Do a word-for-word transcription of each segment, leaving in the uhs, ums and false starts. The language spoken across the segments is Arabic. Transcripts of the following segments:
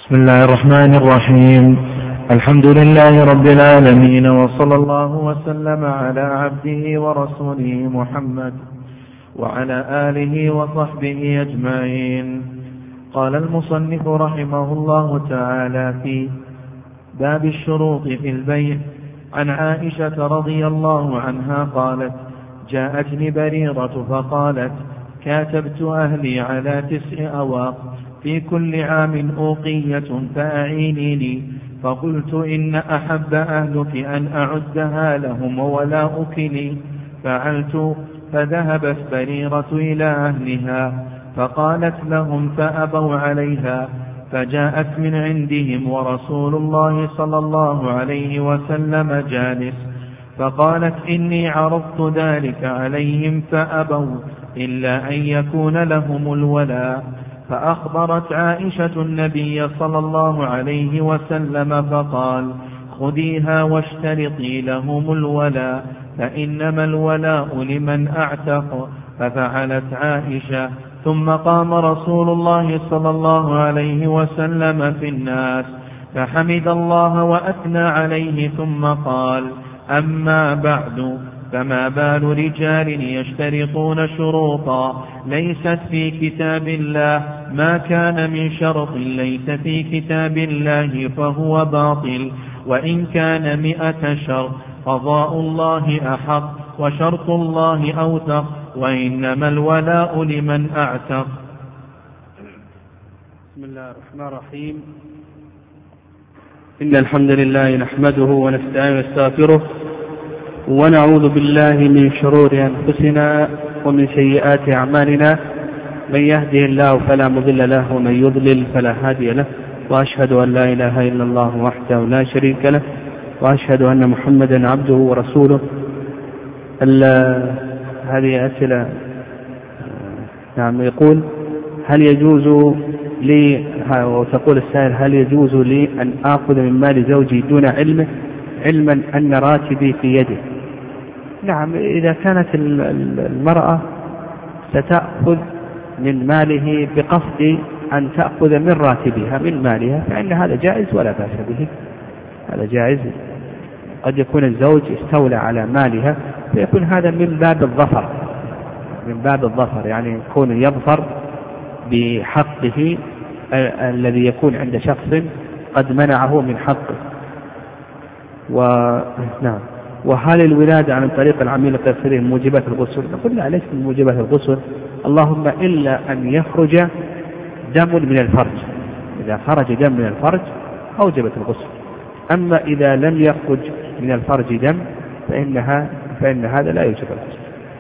بسم الله الرحمن الرحيم. الحمد لله رب العالمين، وصلى الله وسلم على عبده ورسوله محمد وعلى آله وصحبه أجمعين. قال المصنف رحمه الله تعالى في باب الشروط في البيع عن عائشة رضي الله عنها قالت: جاءتني بريرة فقالت: كاتبت أهلي على تسع أواق، في كل عام أوقية فأعيني لي. فقلت: إن أحب أهلك أن أعدها لهم وولاؤك لي. فعلت، فذهبت بريرة إلى أهلها فقالت لهم فأبوا عليها، فجاءت من عندهم ورسول الله صلى الله عليه وسلم جالس، فقالت: إني عرضت ذلك عليهم فأبوا إلا أن يكون لهم الولاء. فأخبرت عائشة النبي صلى الله عليه وسلم فقال: خذيها واشترطي لهم الولاء، فإنما الولاء لمن أعتق. ففعلت عائشة. ثم قام رسول الله صلى الله عليه وسلم في الناس فحمد الله وأثنى عليه، ثم قال: أما بعد، فما بال رجال يشترطون شروطا ليست في كتاب الله، ما كان من شرط ليس في كتاب الله فهو باطل، وإن كان مئة شرط قضاء الله أحق وشرط الله أوثق، وإنما الولاء لمن أعتق. بسم الله الرحمن الرحيم. إن الحمد لله نحمده ونستعين ونستغفره، ونعوذ بالله من شرور أنفسنا ومن سيئات أعمالنا، من يهده الله فلا مضل له ومن يضلل فلا هادي له، وأشهد أن لا إله إلا الله وحده لا شريك له، وأشهد أن محمدا عبده ورسوله. هذه أسئلة. نعم. يقول: هل يجوز لي، وتقول السائل: هل يجوز لي أن آخذ من مال زوجي دون علمه، علما أن راتبي في يده؟ نعم، إذا كانت المرأة ستأخذ من ماله بقصد أن تأخذ من راتبها من مالها فإن هذا جائز ولا بأس به، هذا جائز. قد يكون الزوج استولى على مالها فيكون هذا من باب الظفر، من باب الظفر يعني يكون يظفر بحقه الذي يكون عند شخص قد منعه من حقه. ونعم. وهل الولادة عن طريق العميل القيصري من موجبات الغسل؟ نقول لا، ليس من موجبات الغسل، اللهم إلا أن يخرج دم من الفرج. إذا خرج دم من الفرج أوجبت الغسل، أما إذا لم يخرج من الفرج دم فإنها فإن هذا لا يوجب الغسل.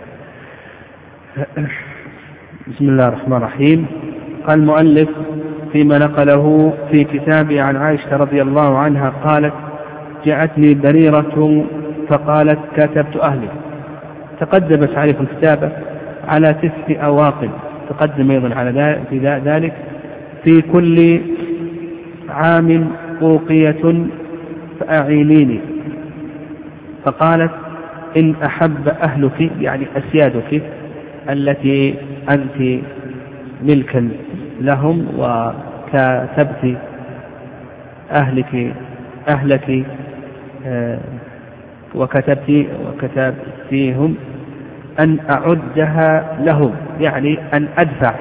بسم الله الرحمن الرحيم. قال المؤلف فيما نقله في كتابه عن عائشة رضي الله عنها قالت: جاءتني بريرة فقالت: كتبت أهلي. تقدمت عليكم الكتابة على تسع أواق، تقدم أيضا على ذلك: في كل عام أوقية فأعينيني. فقالت: إن أحب أهلك يعني أسيادك التي أنت ملكا لهم وكتبت أهلك أهلك آه وكتبت وكتبتيهم أن أعدها لهم، يعني أن أدفع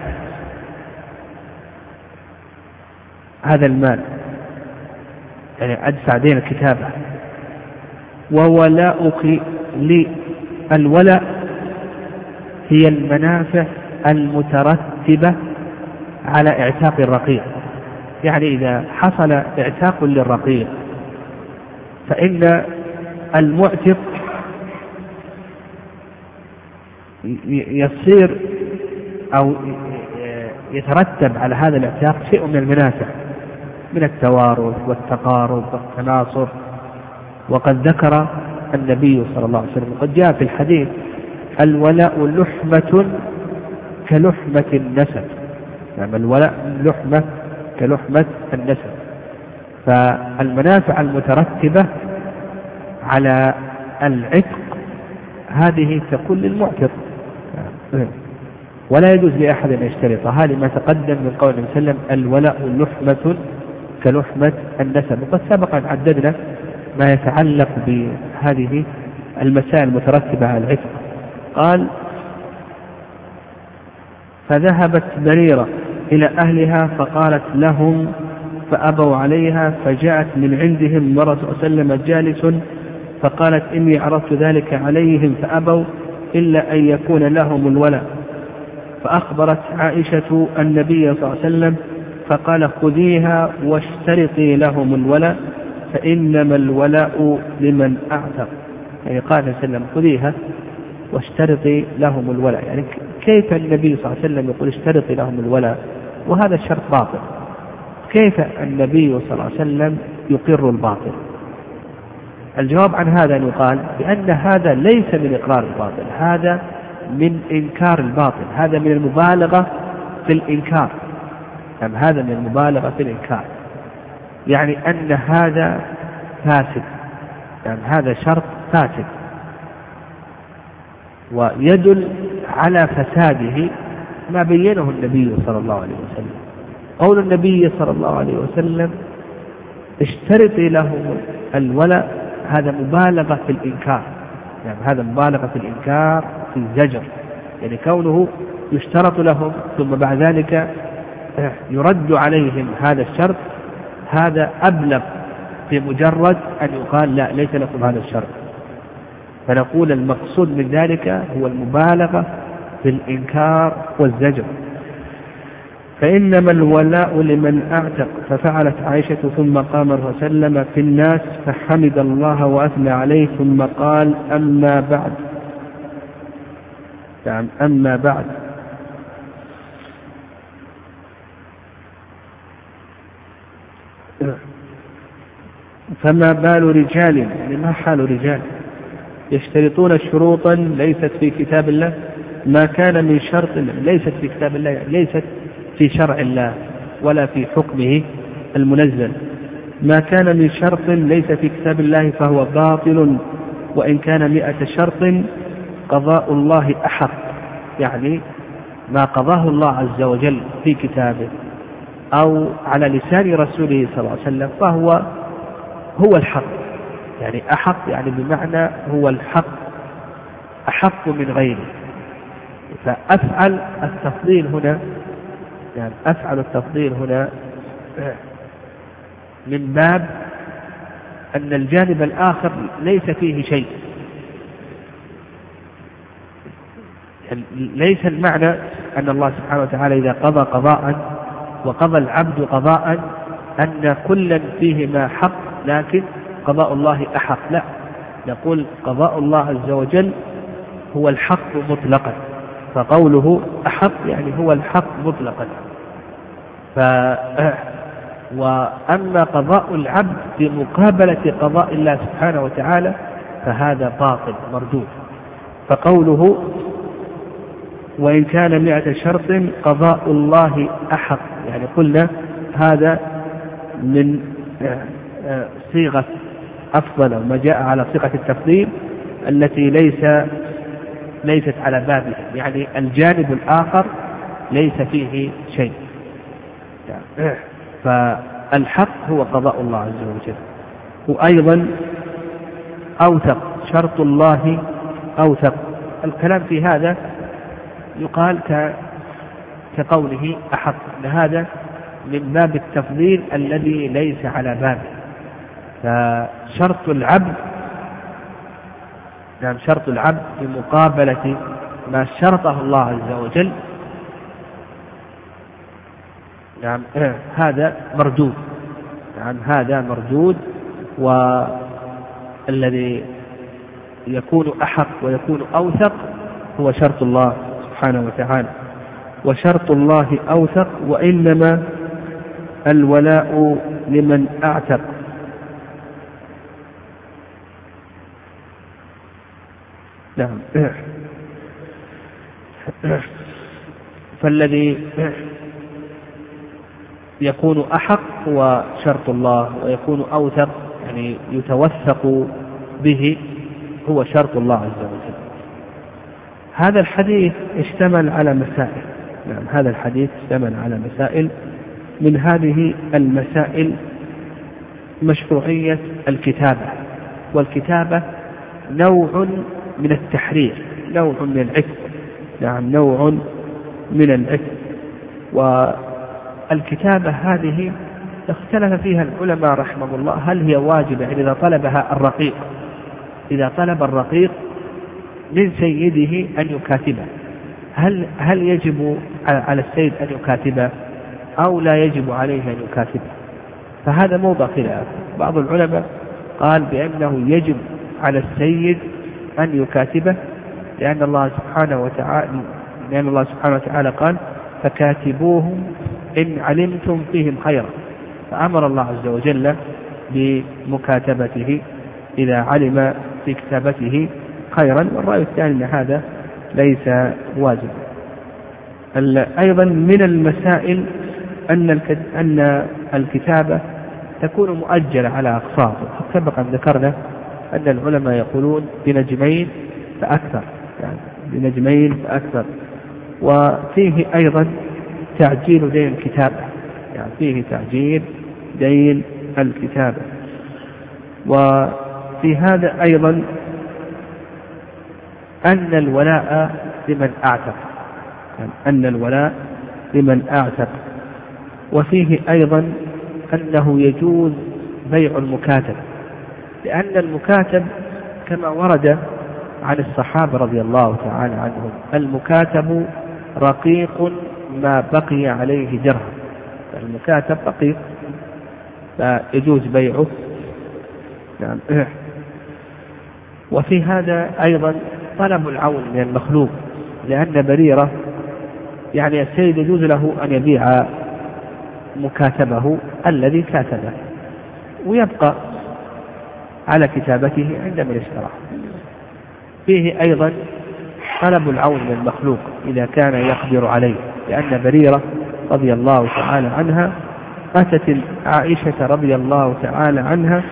هذا المال، يعني أدفع دين الكتابة. وولاؤك لي، الولاء هي المنافع المترتبة على اعتاق الرقيق، يعني إذا حصل اعتاق للرقيق فإن المعتق يصير أو يترتب على هذا الاعتاق شيء من المنافع، من التوارث والتقارب والتناصر. وقد ذكر النبي صلى الله عليه وسلم، قد جاء في الحديث: الولاء لحمة كلحمة النسب، يعني الولاء لحمة كلحمة النسب. فالمنافع المترتبة على العتق هذه تكون للمعتق، ولا يجوز لأحد أن يشترطها، لما تقدم من قول النبي صلى الله عليه وسلم: الولاء لحمة كلحمة النسب. وقد سبق أن عددنا ما يتعلق بهذه المسائل المترتبة على العتق. قال: فذهبت بريرة إلى أهلها فقالت لهم فأبوا عليها، فجاءت من عندهم ورسول الله صلى الله عليه وسلم جالس فقالت: إني عرضت ذلك عليهم فأبوا إلا أن يكون لهم الولاء. فأخبرت عائشة النبي صلى الله عليه وسلم فقال: خذيها واشترطي لهم الولاء فإنما الولاء لمن أعتق. يعني قال صلى الله عليه وسلم: خذيها واشترطي لهم الولاء. يعني كيف النبي صلى الله عليه وسلم يقول اشترطي لهم الولاء وهذا الشرط باطل؟ كيف النبي صلى الله عليه وسلم يقر الباطل؟ الجواب عن هذا أن يقال بأن هذا ليس من إقرار الباطل، هذا من إنكار الباطل، هذا من المبالغة في الإنكار. يعني هذا من المبالغة في الإنكار، يعني أن هذا فاسد، يعني هذا شرط فاسد، ويدل على فساده ما بينه النبي صلى الله عليه وسلم. قول النبي صلى الله عليه وسلم: اشترطي لهم الولاء، هذا مبالغة في الإنكار، يعني هذا مبالغة في الإنكار في الزجر. يعني كونه يشترط لهم ثم بعد ذلك يرد عليهم هذا الشرط، هذا أبلغ في مجرد أن يقال لا ليس لكم هذا الشرط. فنقول المقصود من ذلك هو المبالغة في الإنكار والزجر. فإنما الولاء لمن أعتق. ففعلت عائشة ثم قام الرسول صلى الله عليه وسلم في الناس فحمد الله وأثنى عليه ثم قال: أما بعد يعني أما بعد فما بال رجال، يعني ما حال رجال يشترطون شروطا ليست في كتاب الله، ما كان من شرط ليست في كتاب الله، يعني ليست في شرع الله ولا في حكمه المنزل. ما كان من شرط ليس في كتاب الله فهو باطل، وإن كان مئة شرط قضاء الله أحق، يعني ما قضاه الله عز وجل في كتابه أو على لسان رسوله صلى الله عليه وسلم فهو هو الحق. يعني أحق يعني بمعنى هو الحق أحق من غيره. فأفعل التفضيل هنا، يعني أفعل التفضيل هنا من باب أن الجانب الآخر ليس فيه شيء، يعني ليس المعنى أن الله سبحانه وتعالى إذا قضى قضاء وقضى العبد قضاء أن كلا فيهما حق لكن قضاء الله أحق، لا، نقول قضاء الله عز وجل هو الحق مطلقا، فقوله أحق يعني هو الحق مطلقا. ف... وأما قضاء العبد في مقابلة قضاء الله سبحانه وتعالى فهذا باطل مردود. فقوله وإن كان مئة شرط قضاء الله أحق، يعني قلنا هذا من صيغة أفضل وما جاء على صيغة التفضيل التي ليس ليست على بابه، يعني الجانب الآخر ليس فيه شيء. فالحق هو قضاء الله عز وجل. وأيضا أوثق، شرط الله أوثق. الكلام في هذا يقال كقوله أحق، لهذا من باب التفضيل الذي ليس على بابه. فشرط العبد نعم شرط العبد في مقابلة ما شرطه الله عز وجل نعم هذا مردود، نعم هذا مردود. والذي يكون أحق ويكون أوثق هو شرط الله سبحانه وتعالى. وشرط الله أوثق، وإنما الولاء لمن أعتق. نعم. فالذي يكون أحق هو شرط الله، ويكون أوثق يعني يتوثق به هو شرط الله عز وجل. هذا الحديث اشتمل على مسائل، نعم هذا الحديث اشتمل على مسائل. من هذه المسائل مشروعية الكتابة، والكتابة نوع من التحرير، نوع من العتق، نعم نوع من العتق. والكتابة هذه اختلف فيها العلماء رحمه الله هل هي واجبة إذا طلبها الرقيق، إذا طلب الرقيق من سيده أن يكاتبه هل هل يجب على السيد أن يكاتبه أو لا يجب عليه أن يكاتبه؟ فهذا موضع خلاف. بعض العلماء قال بأنه يجب على السيد أن يكاتبه، لأن الله سبحانه وتعالى لأن الله سبحانه وتعالى قال فكاتبوهم إن علمتم فيهم خيرا، فأمر الله عز وجل بمكاتبته إذا علم في كتابته خيرا. والرأي الثاني أن هذا ليس واجب. أيضا من المسائل أن أن الكتابة تكون مؤجلة على أقساط، سبق أن ذكرنا أن العلماء يقولون بنجمين فأكثر، يعني بنجمين فأكثر. وفيه أيضا تعجيل دين الكتابة، يعني فيه تعجيل دين الكتابة. وفي هذا أيضا أن الولاء لمن أعتق، أن الولاء لمن أعتق. وفيه أيضا أنه يجوز بيع المكاتب، لأن المكاتب كما ورد عن الصحابة رضي الله تعالى عنهم المكاتب رقيق ما بقي عليه درهم، المكاتب رقيق فيجوز بيعه. نعم. وفي هذا أيضا طلب العون من المخلوق، لأن بريرة يعني السيد يجوز له أن يبيع مكاتبه الذي كاتبه ويبقى على كتابته عندما يشترى. فيه أيضا طلب العون من المخلوق إذا كان يقدر عليه، لأن بريرة رضي الله تعالى عنها أتت عائشة رضي الله تعالى عنها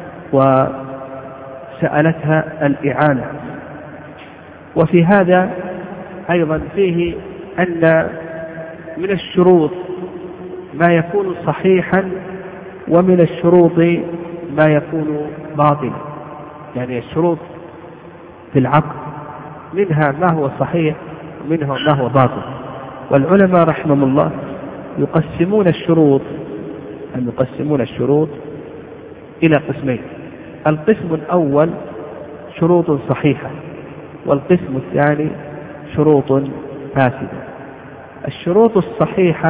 وسألتها الإعانة. وفي هذا أيضا فيه أن من الشروط ما يكون صحيحا ومن الشروط ما يكون باطلا، يعني الشروط في العقد منها ما هو صحيح ومنها ما هو باطل. والعلماء رحمهم الله يقسمون الشروط أن يقسمون الشروط إلى قسمين: القسم الأول شروط صحيحة، والقسم الثاني شروط فاسدة. الشروط الصحيحة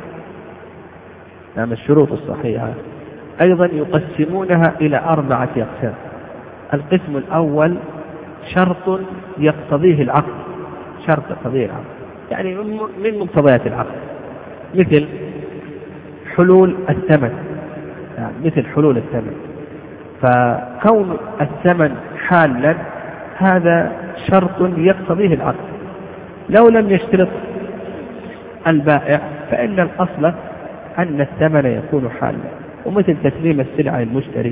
نعم الشروط الصحيحة أيضا يقسمونها إلى أربعة أقسام. القسم الأول شرط يقتضيه العقد، شرط يقتضيه العقد يعني من مقتضيات العقد، مثل حلول الثمن، يعني مثل حلول الثمن. فكون الثمن حالا هذا شرط يقتضيه العقد، لو لم يشترط البائع فإن الأصل أن الثمن يكون حالا. ومثل تسليم السلعة للمشتري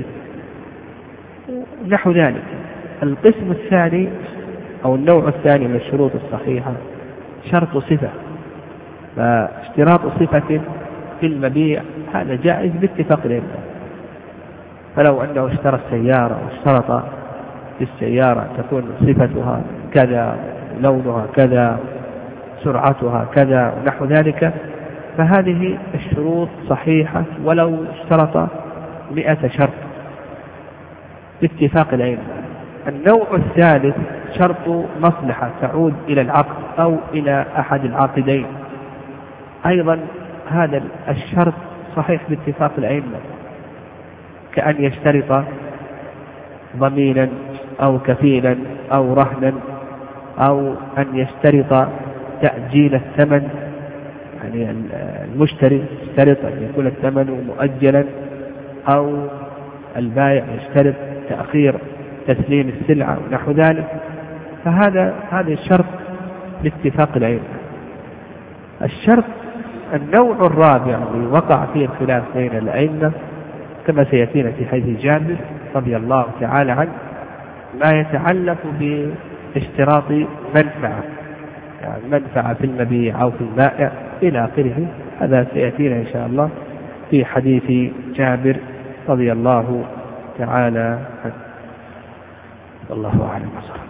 نحو ذلك. القسم الثاني أو النوع الثاني من الشروط الصحيحة شرط صفة، فاشتراط صفة في المبيع هذا جائز باتفاق العلماء. فلو أنه اشترى السيارة واشترط في السيارة تكون صفتها كذا، لونها كذا، سرعتها كذا ونحو ذلك، فهذه الشروط صحيحة ولو اشترط مئة شرط باتفاق العلماء. النوع الثالث شرط مصلحة تعود إلى العقد أو إلى أحد العاقدين، أيضا هذا الشرط صحيح باتفاق العلماء، كأن يشترط ضمينا أو كفيلا أو رهنا، أو أن يشترط تأجيل الثمن، يعني المشتري يشترط أن يكون الثمن مؤجلا، أو البائع يشترط تأخير تسليم السلعة ونحو ذلك. فهذا هذا الشرط باتفاق العلماء. الشرط النوع الرابع الذي وقع فيه الخلاف بين الأئمة كما سيأتينا في حديث جابر رضي الله تعالى عنه، ما يتعلق باشتراط منفعة، يعني منفعة في المبيع أو في البائع إلى آخره. هذا سيأتينا إن شاء الله في حديث جابر رضي الله تعالى عنه. الله أعلم.